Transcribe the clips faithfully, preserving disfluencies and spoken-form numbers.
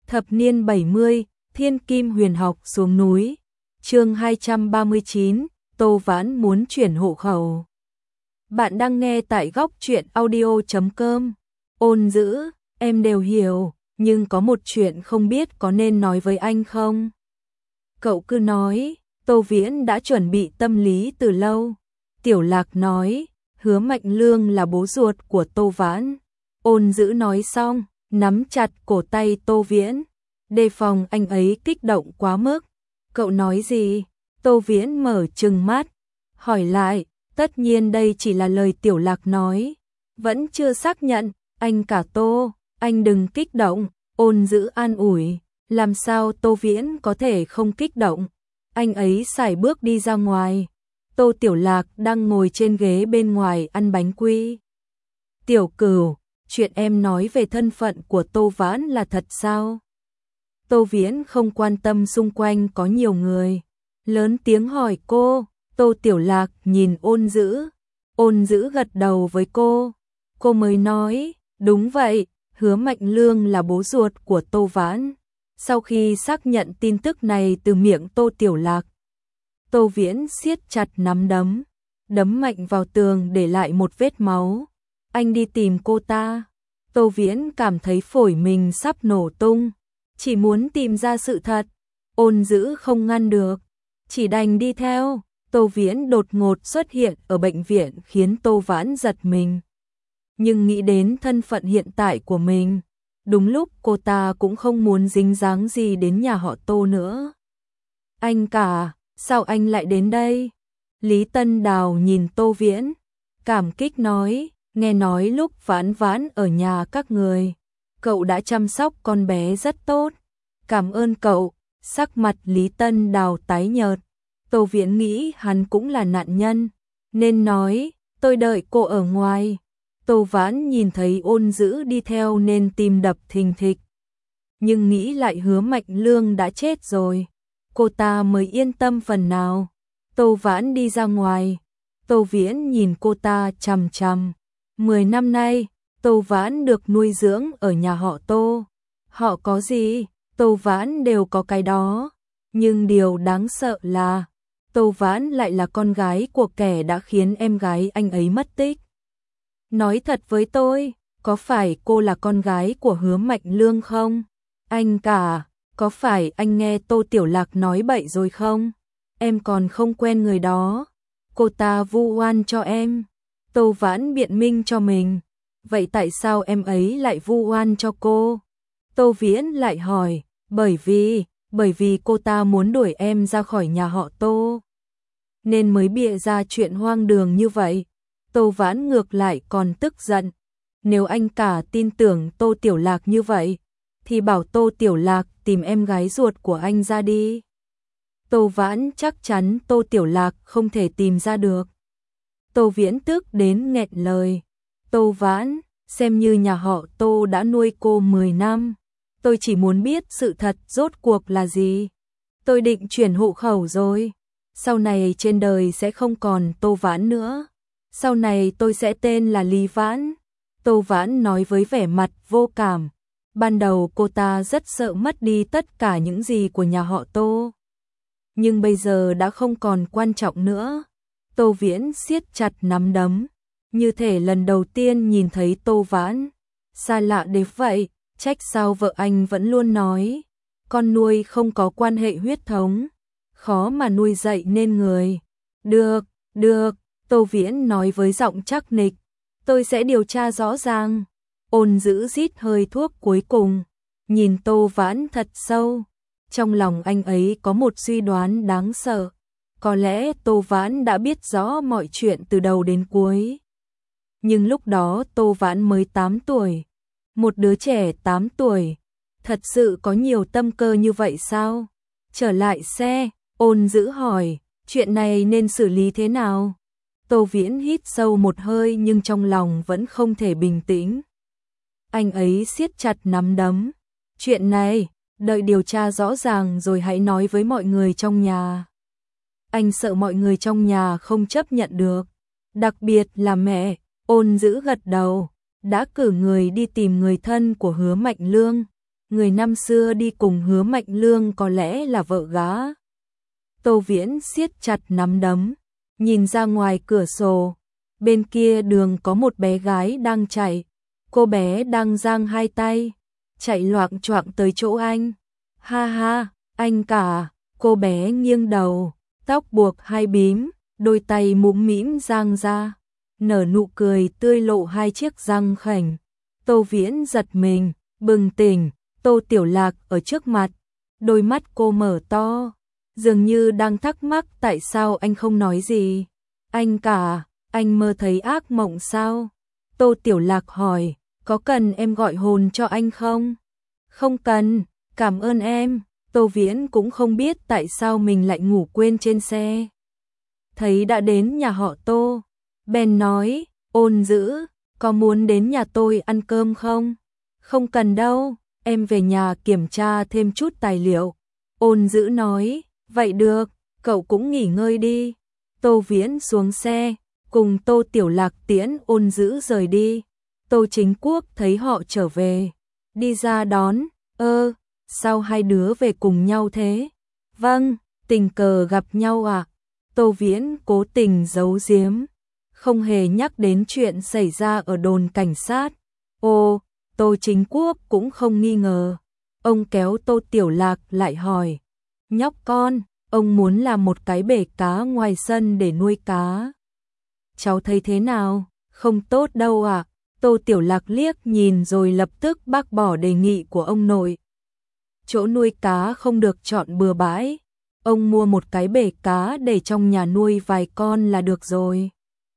Thập niên bảy mươi, Thiên Kim Huyền học xuống núi. Chương hai trăm ba mươi chín, Tô Vãn muốn chuyển hộ khẩu. Bạn đang nghe tại góc truyện audio chấm com. Ôn Dữ, em đều hiểu, nhưng có một chuyện không biết có nên nói với anh không? Cậu cứ nói, Tô Viễn đã chuẩn bị tâm lý từ lâu. Tiểu Lạc nói, Hứa Mạnh Lương là bố ruột của Tô Vãn. Ôn Dữ nói xong, nắm chặt cổ tay Tô Viễn, đề phòng anh ấy kích động quá mức. Cậu nói gì? Tô Viễn mở trừng mắt, hỏi lại, tất nhiên đây chỉ là lời Tiểu Lạc nói, vẫn chưa xác nhận, anh cả Tô, anh đừng kích động. Ôn Dữ an ủi, làm sao Tô Viễn có thể không kích động? Anh ấy sải bước đi ra ngoài. Tô Tiểu Lạc đang ngồi trên ghế bên ngoài ăn bánh quy. Tiểu Cửu, chuyện em nói về thân phận của Tô Vãn là thật sao? Tô Viễn không quan tâm xung quanh có nhiều người, lớn tiếng hỏi cô. Tô Tiểu Lạc nhìn Ôn Dữ, Ôn Dữ gật đầu với cô. Cô mới nói, đúng vậy, Hứa Mạnh Lương là bố ruột của Tô Vãn. Sau khi xác nhận tin tức này từ miệng Tô Tiểu Lạc, Tô Viễn siết chặt nắm đấm, đấm mạnh vào tường để lại một vết máu. Anh đi tìm cô ta. Tô Viễn cảm thấy phổi mình sắp nổ tung, chỉ muốn tìm ra sự thật. Ôn Dữ không ngăn được, chỉ đành đi theo. Tô Viễn đột ngột xuất hiện ở bệnh viện khiến Tô Vãn giật mình. Nhưng nghĩ đến thân phận hiện tại của mình, đúng lúc cô ta cũng không muốn dính dáng gì đến nhà họ Tô nữa. Anh cả, sao anh lại đến đây? Lý Tân Đào nhìn Tô Viễn, cảm kích nói, nghe nói lúc Vãn Vãn ở nhà các người, cậu đã chăm sóc con bé rất tốt. Cảm ơn cậu. Sắc mặt Lý Tân Đào tái nhợt. Tô Viễn nghĩ hắn cũng là nạn nhân, nên nói, tôi đợi cô ở ngoài. Tô Vãn nhìn thấy Ôn Dữ đi theo nên tim đập thình thịch. Nhưng nghĩ lại Hứa Mạnh Lương đã chết rồi, cô ta mới yên tâm phần nào. Tô Vãn đi ra ngoài, Tô Viễn nhìn cô ta chằm chằm. Mười năm nay, Tô Vãn được nuôi dưỡng ở nhà họ Tô. Họ có gì, Tô Vãn đều có cái đó. Nhưng điều đáng sợ là, Tô Vãn lại là con gái của kẻ đã khiến em gái anh ấy mất tích. Nói thật với tôi, có phải cô là con gái của Hứa Mạnh Lương không? Anh cả, có phải anh nghe Tô Tiểu Lạc nói bậy rồi không? Em còn không quen người đó. Cô ta vu oan cho em. Tô Vãn biện minh cho mình. Vậy tại sao em ấy lại vu oan cho cô? Tô Viễn lại hỏi, bởi vì, bởi vì cô ta muốn đuổi em ra khỏi nhà họ Tô, nên mới bịa ra chuyện hoang đường như vậy. Tô Vãn ngược lại còn tức giận. Nếu anh cả tin tưởng Tô Tiểu Lạc như vậy, thì bảo Tô Tiểu Lạc tìm em gái ruột của anh ra đi. Tô Vãn chắc chắn Tô Tiểu Lạc không thể tìm ra được. Tô Viễn tức đến nghẹn lời. Tô Vãn, xem như nhà họ Tô đã nuôi cô mười năm. Tôi chỉ muốn biết sự thật rốt cuộc là gì. Tôi định chuyển hộ khẩu rồi. Sau này trên đời sẽ không còn Tô Vãn nữa. Sau này tôi sẽ tên là Lý Vãn. Tô Vãn nói với vẻ mặt vô cảm. Ban đầu cô ta rất sợ mất đi tất cả những gì của nhà họ Tô. Nhưng bây giờ đã không còn quan trọng nữa. Tô Viễn siết chặt nắm đấm, như thể lần đầu tiên nhìn thấy Tô Vãn. Xa lạ đến vậy, trách sao vợ anh vẫn luôn nói, con nuôi không có quan hệ huyết thống, khó mà nuôi dạy nên người. Được, được, Tô Viễn nói với giọng chắc nịch, tôi sẽ điều tra rõ ràng. Ôn Dữ rít hơi thuốc cuối cùng, nhìn Tô Vãn thật sâu. Trong lòng anh ấy có một suy đoán đáng sợ. Có lẽ Tô Vãn đã biết rõ mọi chuyện từ đầu đến cuối. Nhưng lúc đó Tô Vãn mới tám tuổi. Một đứa trẻ tám tuổi, thật sự có nhiều tâm cơ như vậy sao? Trở lại xe, Ôn Dữ hỏi, chuyện này nên xử lý thế nào? Tô Viễn hít sâu một hơi nhưng trong lòng vẫn không thể bình tĩnh. Anh ấy siết chặt nắm đấm. Chuyện này, đợi điều tra rõ ràng rồi hãy nói với mọi người trong nhà. Anh sợ mọi người trong nhà không chấp nhận được, đặc biệt là mẹ. Ôn Dữ gật đầu, đã cử người đi tìm người thân của Hứa Mạnh Lương. người năm xưa đi cùng Hứa Mạnh Lương có lẽ là vợ gã. Tô Viễn siết chặt nắm đấm, nhìn ra ngoài cửa sổ, bên kia đường có một bé gái đang chạy, cô bé đang giang hai tay, chạy loạng choạng tới chỗ anh. Ha ha, anh cả, cô bé nghiêng đầu, tóc buộc hai bím, đôi tay mũm mĩm giang ra, nở nụ cười tươi lộ hai chiếc răng khểnh. Tô Viễn giật mình, bừng tỉnh, Tô Tiểu Lạc ở trước mặt, đôi mắt cô mở to, dường như đang thắc mắc tại sao anh không nói gì. Anh cả, anh mơ thấy ác mộng sao? Tô Tiểu Lạc hỏi, có cần em gọi hồn cho anh không? Không cần, cảm ơn em. Tô Viễn cũng không biết tại sao mình lại ngủ quên trên xe. Thấy đã đến nhà họ Tô, bèn nói, Ôn Dữ, có muốn đến nhà tôi ăn cơm không? Không cần đâu, em về nhà kiểm tra thêm chút tài liệu. Ôn Dữ nói, vậy được, cậu cũng nghỉ ngơi đi. Tô Viễn xuống xe, cùng Tô Tiểu Lạc tiễn Ôn Dữ rời đi. Tô Chính Quốc thấy họ trở về, đi ra đón, ơ, sao hai đứa về cùng nhau thế? Vâng, tình cờ gặp nhau à? Tô Viễn cố tình giấu giếm, không hề nhắc đến chuyện xảy ra ở đồn cảnh sát. Ô, Tô Chính Quốc cũng không nghi ngờ. Ông kéo Tô Tiểu Lạc lại hỏi, nhóc con, ông muốn làm một cái bể cá ngoài sân để nuôi cá. Cháu thấy thế nào? Không tốt đâu ạ. À? Tô Tiểu Lạc liếc nhìn rồi lập tức bác bỏ đề nghị của ông nội. Chỗ nuôi cá không được chọn bừa bãi. Ông mua một cái bể cá để trong nhà nuôi vài con là được rồi.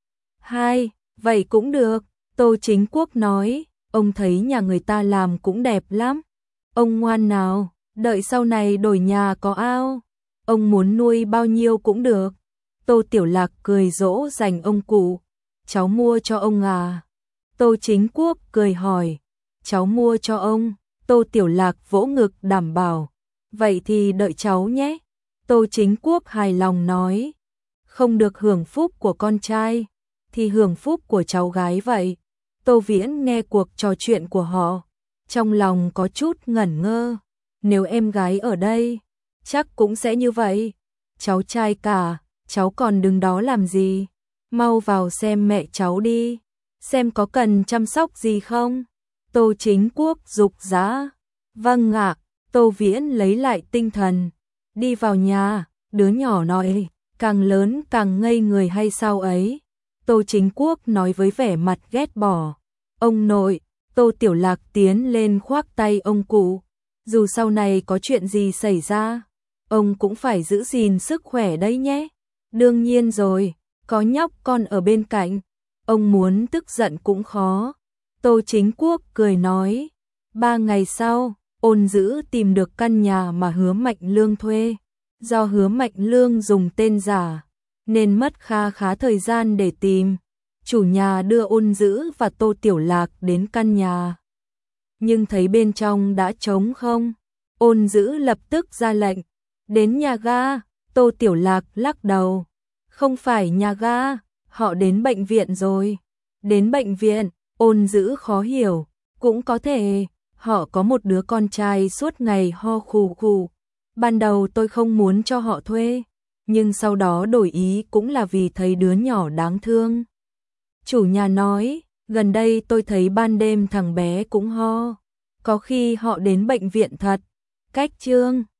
Hai, vậy cũng được. Tô Chính Quốc nói, ông thấy nhà người ta làm cũng đẹp lắm. Ông ngoan nào, đợi sau này đổi nhà có ao. Ông muốn nuôi bao nhiêu cũng được. Tô Tiểu Lạc cười dỗ dành ông cụ. Cháu mua cho ông à? Tô Chính Quốc cười hỏi. Cháu mua cho ông. Tô Tiểu Lạc vỗ ngực đảm bảo. Vậy thì đợi cháu nhé. Tô Chính Quốc hài lòng nói. Không được hưởng phúc của con trai, thì hưởng phúc của cháu gái vậy. Tô Viễn nghe cuộc trò chuyện của họ, trong lòng có chút ngẩn ngơ. Nếu em gái ở đây, chắc cũng sẽ như vậy. Cháu trai cả, cháu còn đứng đó làm gì? Mau vào xem mẹ cháu đi, xem có cần chăm sóc gì không? Tô Chính Quốc giục giã. Vâng ạ. Tô Viễn lấy lại tinh thần, đi vào nhà. Đứa nhỏ nói, càng lớn càng ngây người hay sao ấy? Tô Chính Quốc nói với vẻ mặt ghét bỏ. Ông nội. Tô Tiểu Lạc tiến lên khoác tay ông cụ. Dù sau này có chuyện gì xảy ra, ông cũng phải giữ gìn sức khỏe đấy nhé. Đương nhiên rồi, có nhóc con ở bên cạnh, ông muốn tức giận cũng khó. Tô Chính Quốc cười nói. Ba ngày sau, Ôn Dữ tìm được căn nhà mà Hứa Mạnh Lương thuê. Do Hứa Mạnh Lương dùng tên giả, nên mất kha khá thời gian để tìm. Chủ nhà đưa Ôn Dữ và Tô Tiểu Lạc đến căn nhà, nhưng thấy bên trong đã trống không. Ôn Dữ lập tức ra lệnh, đến nhà ga. Tô Tiểu Lạc lắc đầu, không phải nhà ga, họ đến bệnh viện rồi. Đến bệnh viện? Ôn Dữ khó hiểu. Cũng có thể, họ có một đứa con trai suốt ngày ho khù khù. Ban đầu tôi không muốn cho họ thuê, nhưng sau đó đổi ý cũng là vì thấy đứa nhỏ đáng thương. Chủ nhà nói, gần đây tôi thấy ban đêm thằng bé cũng ho, có khi họ đến bệnh viện thật. Cách Trương